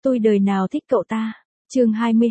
Tôi đời nào thích cậu ta. Chương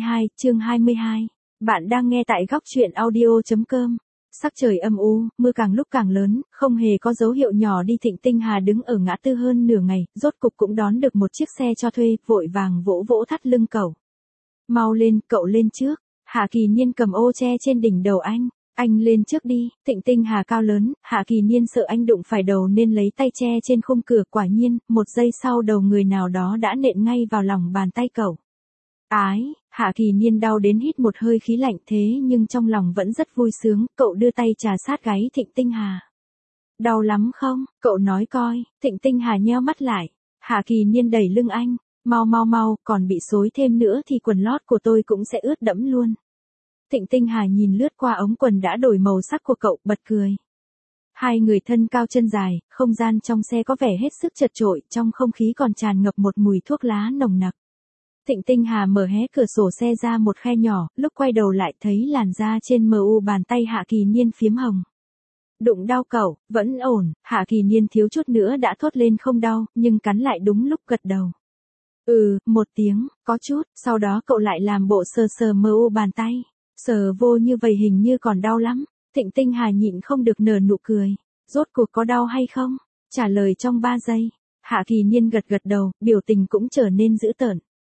22. Bạn đang nghe tại góc truyện audio.com. Sắc trời âm u, mưa càng lúc càng lớn, không hề có dấu hiệu nhỏ đi. Thịnh Tinh Hà đứng ở ngã tư hơn nửa ngày, rốt cục cũng đón được một chiếc xe cho thuê, vội vàng vỗ vỗ thắt lưng cậu. Mau lên, cậu lên trước. Hạ Kỳ Niên cầm ô che trên đỉnh đầu anh. Anh lên trước đi. Thịnh Tinh Hà cao lớn, Hạ Kỳ Niên sợ anh đụng phải đầu nên lấy tay che trên khung cửa. Quả nhiên, một giây sau đầu người nào đó đã nện ngay vào lòng bàn tay cậu. Ái, Hạ Kỳ Niên đau đến hít một hơi khí lạnh, thế nhưng trong lòng vẫn rất vui sướng. Cậu đưa tay trà sát gáy Thịnh Tinh Hà. Đau lắm không? Cậu nói coi. Thịnh Tinh Hà nheo mắt lại. Hạ Kỳ Niên đẩy lưng anh. Mau, còn bị xối thêm nữa thì quần lót của tôi cũng sẽ ướt đẫm luôn. Thịnh Tinh Hà nhìn lướt qua ống quần đã đổi màu sắc của cậu, bật cười. Hai người thân cao chân dài, không gian trong xe có vẻ hết sức chật chội, trong không khí còn tràn ngập một mùi thuốc lá nồng nặc. Thịnh Tinh Hà mở hé cửa sổ xe ra một khe nhỏ, lúc quay đầu lại thấy làn da trên mu bàn tay Hạ Kỳ Niên phiếm hồng. Đụng đau cậu, vẫn ổn. Hạ Kỳ Niên thiếu chút nữa đã thốt lên không đau, nhưng cắn lại đúng lúc gật đầu. Một tiếng, có chút, sau đó cậu lại làm bộ sờ mu bàn tay. Sờ vô như vậy hình như còn đau lắm. Thịnh Tinh Hà nhịn không được nở nụ cười. Rốt cuộc có đau hay không? Trả lời trong 3 giây. Hạ Kỳ Niên gật đầu, biểu tình cũng trở nên dữ tợn.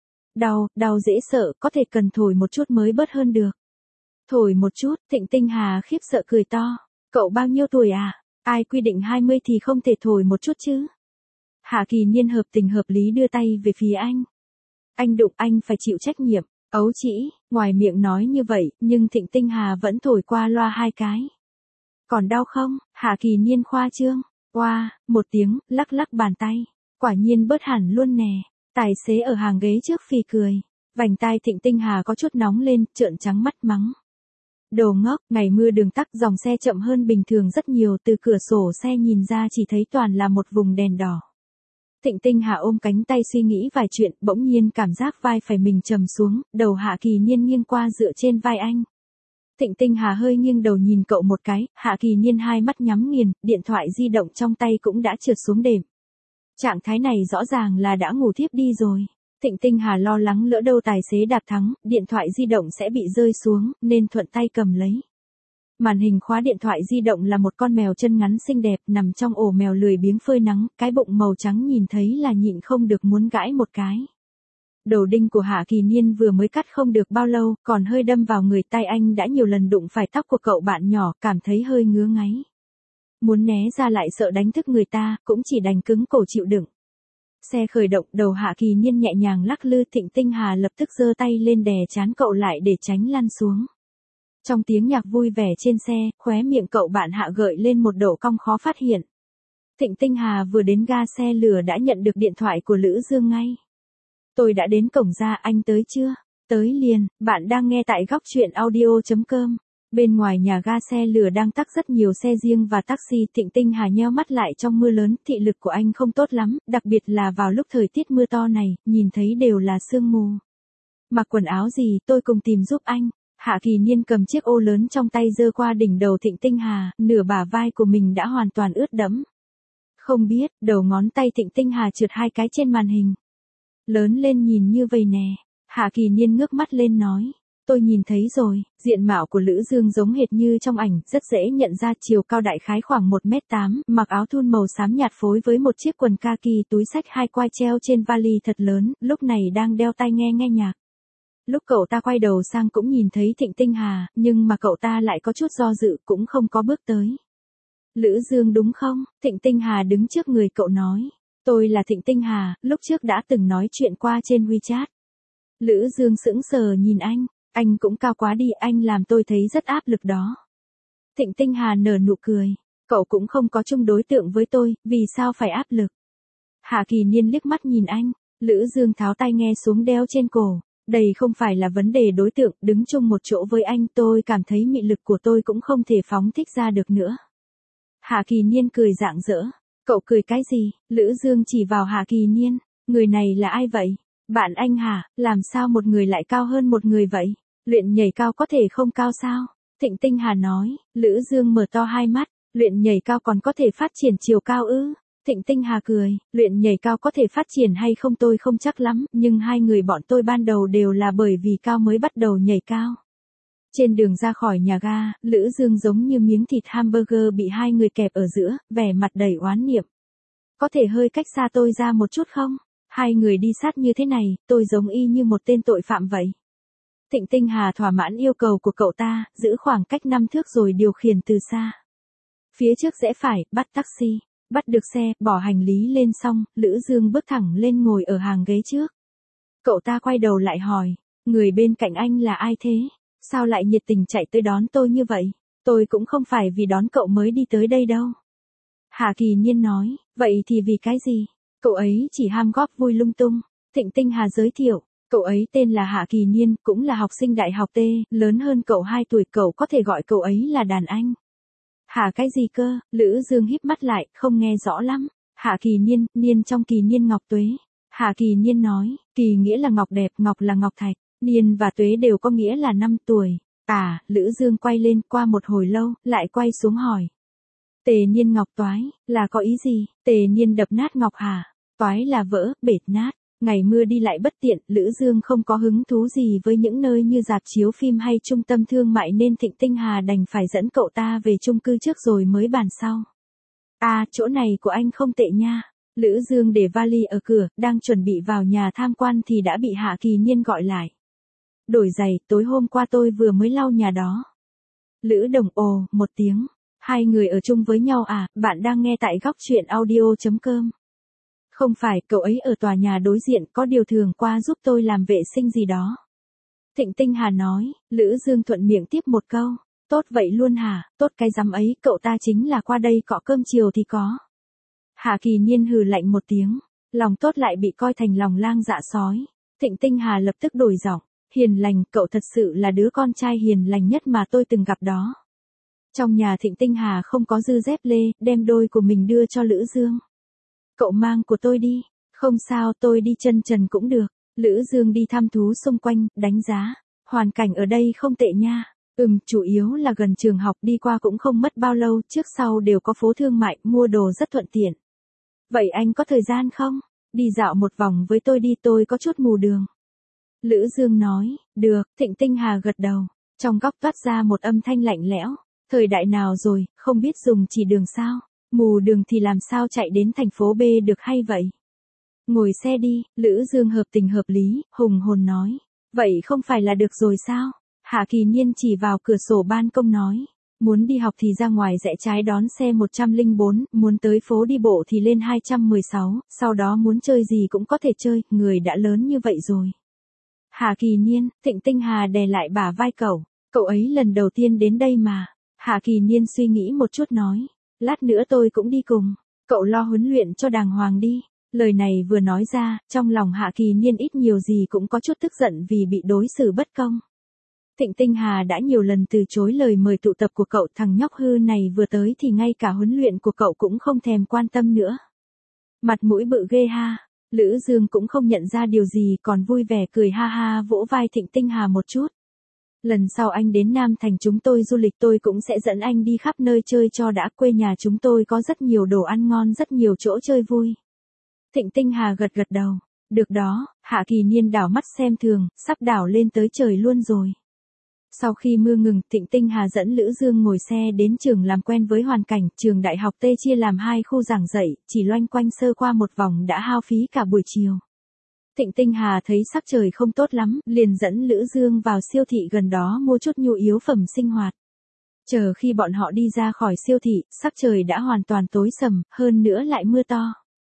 Đau dễ sợ, có thể cần thổi một chút mới bớt hơn được. Thổi một chút. Thịnh Tinh Hà khiếp sợ cười to. Cậu bao nhiêu tuổi à? Ai quy định 20 thì không thể thổi một chút chứ? Hạ Kỳ Niên hợp tình hợp lý đưa tay về phía anh. Anh đụng anh phải chịu trách nhiệm. Ấu chỉ, ngoài miệng nói như vậy, nhưng Thịnh Tinh Hà vẫn thổi qua loa 2 cái. Còn đau không? Hạ Kỳ Niên khoa trương. Một tiếng, lắc bàn tay. Quả nhiên bớt hẳn luôn nè. Tài xế ở hàng ghế trước phì cười. Vành tai Thịnh Tinh Hà có chút nóng lên, trợn trắng mắt mắng. Đồ ngốc, ngày mưa đường tắc, dòng xe chậm hơn bình thường rất nhiều, từ cửa sổ xe nhìn ra chỉ thấy toàn là một vùng đèn đỏ. Thịnh Tinh Hà ôm cánh tay suy nghĩ vài chuyện, bỗng nhiên cảm giác vai phải mình trầm xuống, đầu Hạ Kỳ Niên nghiêng qua dựa trên vai anh. Thịnh Tinh Hà hơi nghiêng đầu nhìn cậu một cái, Hạ Kỳ Niên hai mắt nhắm nghiền, điện thoại di động trong tay cũng đã trượt xuống đệm. Trạng thái này rõ ràng là đã ngủ thiếp đi rồi. Thịnh Tinh Hà lo lắng lỡ đâu tài xế đạp thắng, điện thoại di động sẽ bị rơi xuống, nên thuận tay cầm lấy. Màn hình khóa điện thoại di động là một con mèo chân ngắn xinh đẹp nằm trong ổ mèo lười biếng phơi nắng, cái bụng màu trắng nhìn thấy là nhịn không được muốn gãi một cái. Đầu đinh của Hạ Kỳ Niên vừa mới cắt không được bao lâu, còn hơi đâm vào người, tay anh đã nhiều lần đụng phải tóc của cậu bạn nhỏ, cảm thấy hơi ngứa ngáy. Muốn né ra lại sợ đánh thức người ta, cũng chỉ đành cứng cổ chịu đựng. Xe khởi động, đầu Hạ Kỳ Niên nhẹ nhàng lắc lư, Thịnh Tinh Hà lập tức giơ tay lên đè trán cậu lại để tránh lăn xuống. Trong tiếng nhạc vui vẻ trên xe, khóe miệng cậu bạn Hạ gợi lên một độ cong khó phát hiện. Thịnh Tinh Hà vừa đến ga xe lửa đã nhận được điện thoại của Lữ Dương ngay. Tôi đã đến cổng ra, anh tới chưa? Tới liền. Bạn đang nghe tại góc truyện audio.com. Bên ngoài nhà ga xe lửa đang tắc rất nhiều xe riêng và taxi. Thịnh Tinh Hà nheo mắt lại, trong mưa lớn, thị lực của anh không tốt lắm, đặc biệt là vào lúc thời tiết mưa to này, nhìn thấy đều là sương mù. Mặc quần áo gì, tôi cùng tìm giúp anh. Hạ Kỳ Niên cầm chiếc ô lớn trong tay giơ qua đỉnh đầu Thịnh Tinh Hà, nửa bả vai của mình đã hoàn toàn ướt đẫm. Không biết, đầu ngón tay Thịnh Tinh Hà trượt 2 cái trên màn hình. Lớn lên nhìn như vậy nè. Hạ Kỳ Niên ngước mắt lên nói. Tôi nhìn thấy rồi, diện mạo của Lữ Dương giống hệt như trong ảnh, rất dễ nhận ra, chiều cao đại khái khoảng 1m8, mặc áo thun màu xám nhạt phối với một chiếc quần kaki, túi xách 2 quai treo trên vali thật lớn, lúc này đang đeo tai nghe nhạc. Lúc cậu ta quay đầu sang cũng nhìn thấy Thịnh Tinh Hà, nhưng mà cậu ta lại có chút do dự, cũng không có bước tới. Lữ Dương đúng không? Thịnh Tinh Hà đứng trước người cậu nói. Tôi là Thịnh Tinh Hà, lúc trước đã từng nói chuyện qua trên WeChat. Lữ Dương sững sờ nhìn anh cũng cao quá đi, anh làm tôi thấy rất áp lực đó. Thịnh Tinh Hà nở nụ cười. Cậu cũng không có chung đối tượng với tôi, vì sao phải áp lực? Hạ Kỳ Niên liếc mắt nhìn anh. Lữ Dương tháo tai nghe xuống đeo trên cổ. Đây không phải là vấn đề đối tượng, đứng chung một chỗ với anh tôi cảm thấy mị lực của tôi cũng không thể phóng thích ra được nữa. Hạ Kỳ Niên cười rạng rỡ. Cậu cười cái gì? Lữ Dương chỉ vào Hạ Kỳ Niên. Người này là ai vậy? Bạn anh hả? Làm sao một người lại cao hơn một người vậy? Luyện nhảy cao có thể không cao sao? Thịnh Tinh Hà nói. Lữ Dương mở to hai mắt. Luyện nhảy cao còn có thể phát triển chiều cao ư? Thịnh Tinh Hà cười, luyện nhảy cao có thể phát triển hay không tôi không chắc lắm, nhưng hai người bọn tôi ban đầu đều là bởi vì cao mới bắt đầu nhảy cao. Trên đường ra khỏi nhà ga, Lữ Dương giống như miếng thịt hamburger bị hai người kẹp ở giữa, vẻ mặt đầy oán niệm. Có thể hơi cách xa tôi ra một chút không? Hai người đi sát như thế này, tôi giống y như một tên tội phạm vậy. Thịnh Tinh Hà thỏa mãn yêu cầu của cậu ta, giữ khoảng cách 5 thước rồi điều khiển từ xa. Phía trước rẽ phải, bắt taxi. Bắt được xe, bỏ hành lý lên xong, Lữ Dương bước thẳng lên ngồi ở hàng ghế trước. Cậu ta quay đầu lại hỏi, người bên cạnh anh là ai thế? Sao lại nhiệt tình chạy tới đón tôi như vậy? Tôi cũng không phải vì đón cậu mới đi tới đây đâu. Hạ Kỳ Niên nói, vậy thì vì cái gì? Cậu ấy chỉ ham góp vui lung tung. Thịnh Tinh Hà giới thiệu, cậu ấy tên là Hạ Kỳ Niên, cũng là học sinh đại học T, lớn hơn cậu 2 tuổi, cậu có thể gọi cậu ấy là đàn anh. Hạ cái gì cơ? Lữ Dương híp mắt lại, không nghe rõ lắm. Hạ Kỳ Niên, niên trong Kỳ Niên Ngọc Tuế. Hạ Kỳ Niên nói, Kỳ nghĩa là ngọc đẹp, ngọc là ngọc thạch, Niên và Tuế đều có nghĩa là 5 tuổi. À, Lữ Dương quay lên, qua một hồi lâu, lại quay xuống hỏi. Tề Niên Ngọc Toái, là có ý gì? Tề Niên đập nát ngọc hả? Toái là vỡ, bệt nát. Ngày mưa đi lại bất tiện, Lữ Dương không có hứng thú gì với những nơi như rạp chiếu phim hay trung tâm thương mại nên Thịnh Tinh Hà đành phải dẫn cậu ta về chung cư trước rồi mới bàn sau. À, chỗ này của anh không tệ nha. Lữ Dương để vali ở cửa, đang chuẩn bị vào nhà tham quan thì đã bị Hạ Kỳ Niên gọi lại. Đổi giày, tối hôm qua tôi vừa mới lau nhà đó. Lữ Đồng ồ, một tiếng. Hai người ở chung với nhau à, bạn đang nghe tại góc truyện audio.com. Không phải, cậu ấy ở tòa nhà đối diện, có điều thường qua giúp tôi làm vệ sinh gì đó. Thịnh Tinh Hà nói, Lữ Dương thuận miệng tiếp một câu. Tốt vậy luôn hả? Tốt cái rắm ấy, cậu ta chính là qua đây cọ cơm chiều thì có. Hạ Kỳ Niên hừ lạnh một tiếng, lòng tốt lại bị coi thành lòng lang dạ sói. Thịnh Tinh Hà lập tức đổi giọng, hiền lành, cậu thật sự là đứa con trai hiền lành nhất mà tôi từng gặp đó. Trong nhà Thịnh Tinh Hà không có dư dép lê, đem đôi của mình đưa cho Lữ Dương. Cậu mang của tôi đi. Không sao, tôi đi chân trần cũng được. Lữ Dương đi thăm thú xung quanh, đánh giá. Hoàn cảnh ở đây không tệ nha. Chủ yếu là gần trường học, đi qua cũng không mất bao lâu, trước sau đều có phố thương mại, mua đồ rất thuận tiện. Vậy anh có thời gian không? Đi dạo một vòng với tôi đi, tôi có chút mù đường. Lữ Dương nói, được. Thịnh Tinh Hà gật đầu. Trong góc toát ra một âm thanh lạnh lẽo. Thời đại nào rồi, không biết dùng chỉ đường sao? Mù đường thì làm sao chạy đến thành phố B được hay vậy? Ngồi xe đi, Lữ Dương hợp tình hợp lý, hùng hồn nói. Vậy không phải là được rồi sao? Hạ Kỳ Niên chỉ vào cửa sổ ban công nói. Muốn đi học thì ra ngoài rẽ trái đón xe 104, muốn tới phố đi bộ thì lên 216, sau đó muốn chơi gì cũng có thể chơi, người đã lớn như vậy rồi. Hạ Kỳ Niên, Thịnh Tinh Hà đè lại bả vai cậu ấy lần đầu tiên đến đây mà. Hạ Kỳ Niên suy nghĩ một chút nói. Lát nữa tôi cũng đi cùng. Cậu lo huấn luyện cho đàng hoàng đi. Lời này vừa nói ra, trong lòng Hạ Kỳ Niên ít nhiều gì cũng có chút tức giận vì bị đối xử bất công. Thịnh Tinh Hà đã nhiều lần từ chối lời mời tụ tập của cậu, thằng nhóc hư này vừa tới thì ngay cả huấn luyện của cậu cũng không thèm quan tâm nữa. Mặt mũi bự ghê ha. Lữ Dương cũng không nhận ra điều gì, còn vui vẻ cười ha ha vỗ vai Thịnh Tinh Hà một chút. Lần sau anh đến Nam Thành chúng tôi du lịch tôi cũng sẽ dẫn anh đi khắp nơi chơi cho đã, quê nhà chúng tôi có rất nhiều đồ ăn ngon, rất nhiều chỗ chơi vui. Thịnh Tinh Hà gật gật đầu. Được đó. Hạ Kỳ Niên đảo mắt xem thường, sắp đảo lên tới trời luôn rồi. Sau khi mưa ngừng, Thịnh Tinh Hà dẫn Lữ Dương ngồi xe đến trường làm quen với hoàn cảnh, trường đại học T chia làm 2 khu giảng dạy, chỉ loanh quanh sơ qua một vòng đã hao phí cả buổi chiều. Thịnh Tinh Hà thấy sắc trời không tốt lắm, liền dẫn Lữ Dương vào siêu thị gần đó mua chút nhu yếu phẩm sinh hoạt. Chờ khi bọn họ đi ra khỏi siêu thị, sắc trời đã hoàn toàn tối sầm, hơn nữa lại mưa to.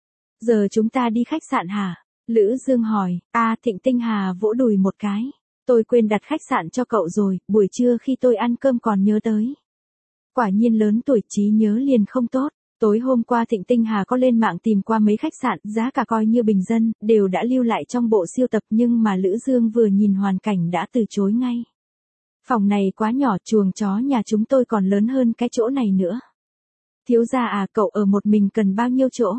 Giờ chúng ta đi khách sạn hả? Lữ Dương hỏi. Thịnh Tinh Hà vỗ đùi một cái. Tôi quên đặt khách sạn cho cậu rồi, buổi trưa khi tôi ăn cơm còn nhớ tới. Quả nhiên lớn tuổi trí nhớ liền không tốt. Tối hôm qua Thịnh Tinh Hà có lên mạng tìm qua mấy khách sạn, giá cả coi như bình dân, đều đã lưu lại trong bộ siêu tập nhưng mà Lữ Dương vừa nhìn hoàn cảnh đã từ chối ngay. Phòng này quá nhỏ, chuồng chó nhà chúng tôi còn lớn hơn cái chỗ này nữa. Thiếu gia à, cậu ở một mình cần bao nhiêu chỗ?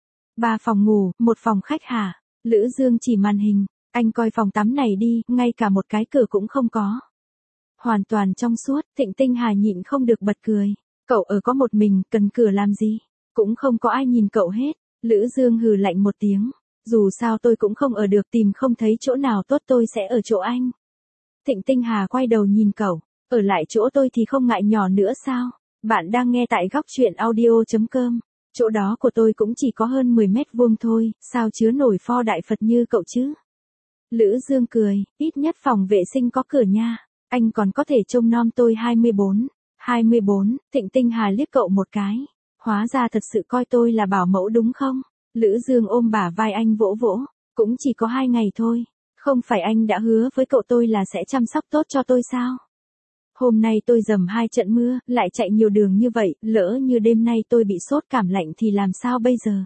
3 phòng ngủ, 1 phòng khách hả? Lữ Dương chỉ màn hình, anh coi phòng tắm này đi, ngay cả một cái cửa cũng không có. Hoàn toàn trong suốt, Thịnh Tinh Hà nhịn không được bật cười. Cậu ở có một mình, cần cửa làm gì? Cũng không có ai nhìn cậu hết. Lữ Dương hừ lạnh một tiếng. Dù sao tôi cũng không ở được, tìm không thấy chỗ nào tốt tôi sẽ ở chỗ anh. Thịnh Tinh Hà quay đầu nhìn cậu. Ở lại chỗ tôi thì không ngại nhỏ nữa sao? Bạn đang nghe tại góc chuyện audio.com. Chỗ đó của tôi cũng chỉ có hơn 10 mét vuông thôi, sao chứa nổi pho đại Phật như cậu chứ? Lữ Dương cười, ít nhất phòng vệ sinh có cửa nha. Anh còn có thể trông nom tôi 24. 24, Thịnh Tinh Hà liếc cậu một cái. Hóa ra thật sự coi tôi là bảo mẫu đúng không? Lữ Dương ôm bả vai anh vỗ vỗ. Cũng chỉ có 2 ngày thôi. Không phải anh đã hứa với cậu tôi là sẽ chăm sóc tốt cho tôi sao? Hôm nay tôi dầm 2 trận mưa, lại chạy nhiều đường như vậy, lỡ như đêm nay tôi bị sốt cảm lạnh thì làm sao bây giờ?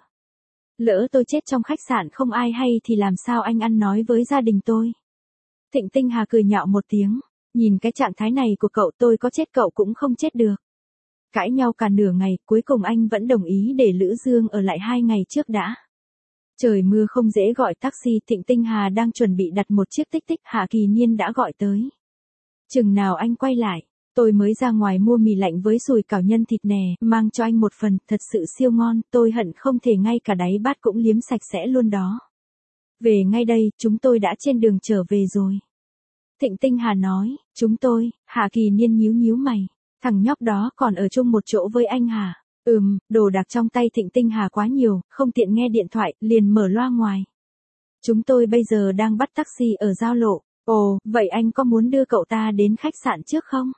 Lỡ tôi chết trong khách sạn không ai hay thì làm sao anh ăn nói với gia đình tôi? Thịnh Tinh Hà cười nhạo một tiếng. Nhìn cái trạng thái này của cậu, tôi có chết cậu cũng không chết được. Cãi nhau cả nửa ngày, cuối cùng anh vẫn đồng ý để Lữ Dương ở lại 2 ngày trước đã. Trời mưa không dễ gọi taxi, Thịnh Tinh Hà đang chuẩn bị đặt một chiếc tích tích, Hạ Kỳ Niên đã gọi tới. Chừng nào anh quay lại, tôi mới ra ngoài mua mì lạnh với sùi cảo nhân thịt nè, mang cho anh một phần, thật sự siêu ngon, tôi hận không thể ngay cả đáy bát cũng liếm sạch sẽ luôn đó. Về ngay đây, chúng tôi đã trên đường trở về rồi. Thịnh Tinh Hà nói, chúng tôi, Hạ Kỳ Niên nhíu nhíu mày, thằng nhóc đó còn ở chung một chỗ với anh hả? Đồ đạc trong tay Thịnh Tinh Hà quá nhiều, không tiện nghe điện thoại, liền mở loa ngoài. Chúng tôi bây giờ đang bắt taxi ở giao lộ. Ồ, vậy anh có muốn đưa cậu ta đến khách sạn trước không?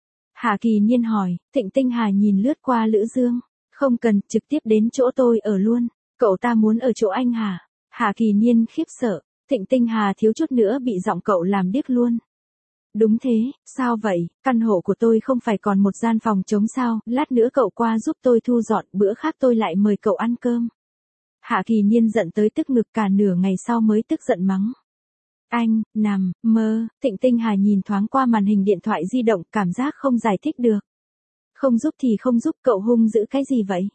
Hạ Kỳ Niên hỏi. Thịnh Tinh Hà nhìn lướt qua Lữ Dương. Không cần, trực tiếp đến chỗ tôi ở luôn. Cậu ta muốn ở chỗ anh hả? Hạ Kỳ Niên khiếp sợ. Thịnh Tinh Hà thiếu chút nữa bị giọng cậu làm điếc luôn. Đúng thế, sao vậy? Căn hộ của tôi không phải còn một gian phòng trống sao? Lát nữa cậu qua giúp tôi thu dọn, bữa khác tôi lại mời cậu ăn cơm. Hạ Kỳ Niên giận tới tức ngực, cả nửa ngày sau mới tức giận mắng. Anh, nằm, mơ. Thịnh Tinh Hà nhìn thoáng qua màn hình điện thoại di động, cảm giác không giải thích được. Không giúp thì không giúp, cậu hung dữ cái gì vậy?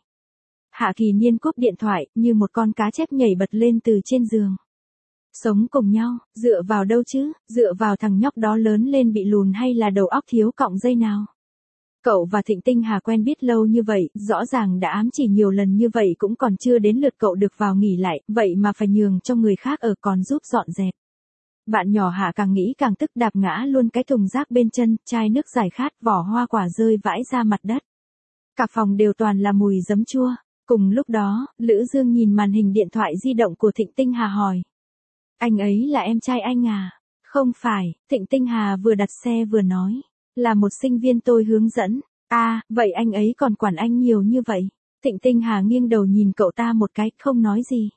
Hạ Kỳ Niên cúp điện thoại, như một con cá chép nhảy bật lên từ trên giường. Sống cùng nhau, dựa vào đâu chứ? Dựa vào thằng nhóc đó lớn lên bị lùn hay là đầu óc thiếu cọng dây nào? Cậu và Thịnh Tinh Hà quen biết lâu như vậy, rõ ràng đã ám chỉ nhiều lần như vậy cũng còn chưa đến lượt cậu được vào nghỉ lại, vậy mà phải nhường cho người khác ở còn giúp dọn dẹp. Bạn nhỏ Hạ càng nghĩ càng tức, đạp ngã luôn cái thùng rác bên chân, chai nước giải khát, vỏ hoa quả rơi vãi ra mặt đất. Cả phòng đều toàn là mùi giấm chua. Cùng lúc đó, Lữ Dương nhìn màn hình điện thoại di động của Thịnh Tinh Hà hỏi. Anh ấy là em trai anh à? Không phải, Thịnh Tinh Hà vừa đặt xe vừa nói. Là một sinh viên tôi hướng dẫn. À, vậy anh ấy còn quản anh nhiều như vậy? Thịnh Tinh Hà nghiêng đầu nhìn cậu ta một cái, không nói gì.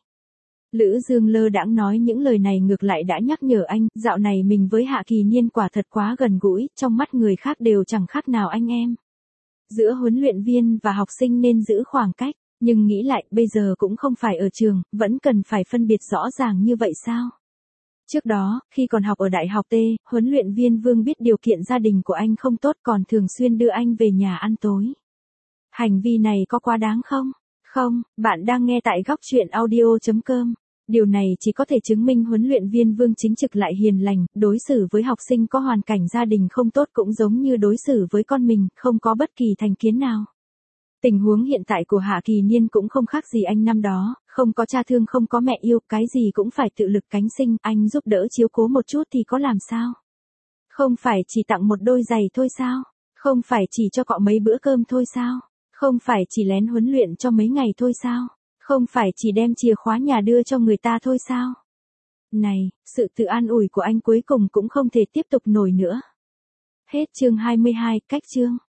Lữ Dương lơ đãng nói những lời này ngược lại đã nhắc nhở anh, dạo này mình với Hạ Kỳ Niên quả thật quá gần gũi, trong mắt người khác đều chẳng khác nào anh em. Giữa huấn luyện viên và học sinh nên giữ khoảng cách, nhưng nghĩ lại bây giờ cũng không phải ở trường, vẫn cần phải phân biệt rõ ràng như vậy sao? Trước đó, khi còn học ở đại học T, huấn luyện viên Vương biết điều kiện gia đình của anh không tốt còn thường xuyên đưa anh về nhà ăn tối. Hành vi này có quá đáng không? Không, bạn đang nghe tại góc chuyện audio.com. Điều này chỉ có thể chứng minh huấn luyện viên Vương chính trực lại hiền lành, đối xử với học sinh có hoàn cảnh gia đình không tốt cũng giống như đối xử với con mình, không có bất kỳ thành kiến nào. Tình huống hiện tại của Hạ Kỳ Niên cũng không khác gì anh năm đó, không có cha thương không có mẹ yêu, cái gì cũng phải tự lực cánh sinh, anh giúp đỡ chiếu cố một chút thì có làm sao? Không phải chỉ tặng một đôi giày thôi sao? Không phải chỉ cho cọ mấy bữa cơm thôi sao? Không phải chỉ lén huấn luyện cho mấy ngày thôi sao? Không phải chỉ đem chìa khóa nhà đưa cho người ta thôi sao? Này, sự tự an ủi của anh cuối cùng cũng không thể tiếp tục nổi nữa. Hết chương 22, cách chương.